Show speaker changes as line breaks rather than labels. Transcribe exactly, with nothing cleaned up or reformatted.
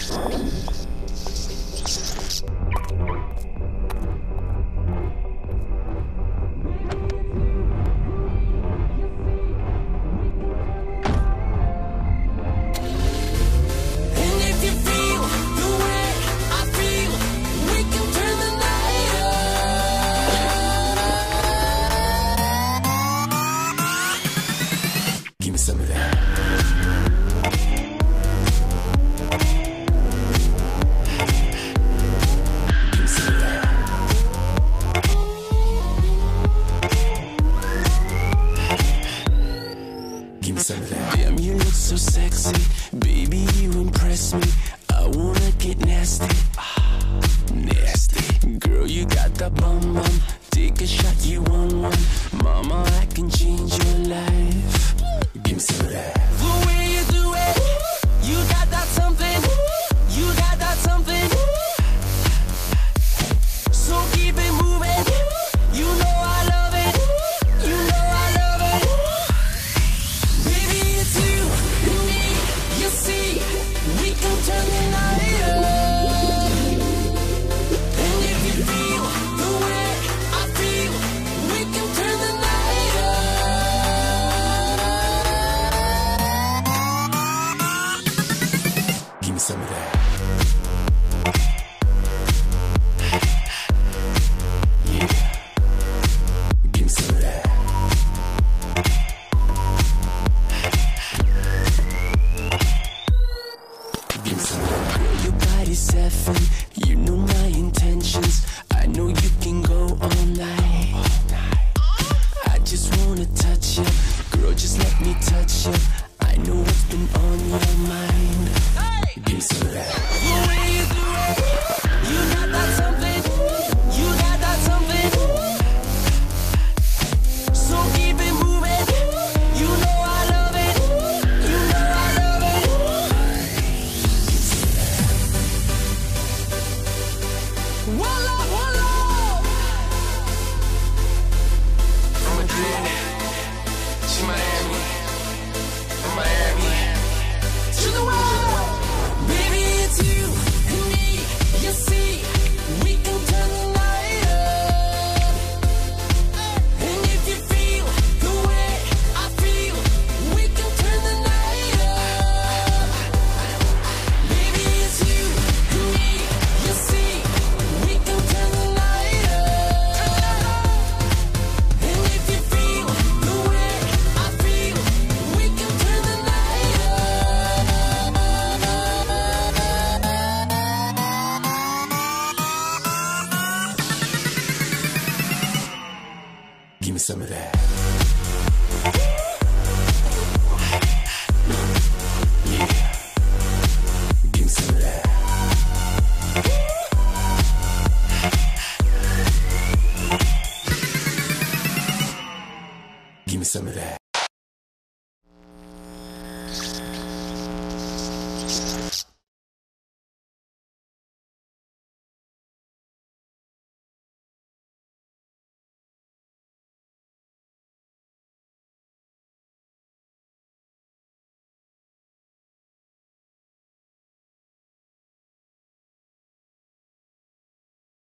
Give me some of that. Give me some of that. Give me some of that. Damn, you look so sexy, baby, you impress me. I wanna get nasty, nasty. Girl, you got that bum bum. Take a shot, you want one. Mama, I can change your life. Give me some of that.
The way you do it, you got that something, you got that something. So keep it moving, you know I love it, you know I love it. Baby, it's you and me, you see, we can turn the night up. And if you feel the way I feel, we can turn the night up.
Give me some of that. Yeah. Give me some of that. Give me some of that. Girl, your body's seven. You know my intentions. I know you can go all night. I just wanna touch you. Girl, just let me touch you. I know what's been on your mind. Give me some of that.
The way you do it, you got that something, you got that something. So keep it moving, you know I love it, you know I love it. Voila, voila.
From Madrid to Miami, from Miami
To the world, baby, it's you and me. You see, we can turn the night up. And if you feel the way I feel, we can turn the night up. Baby, it's you and me. You see, we can turn the night up. And if you feel the way I feel, we can turn the night up.
Give me some of that. Yeah. Give me some of that. Give me some of that.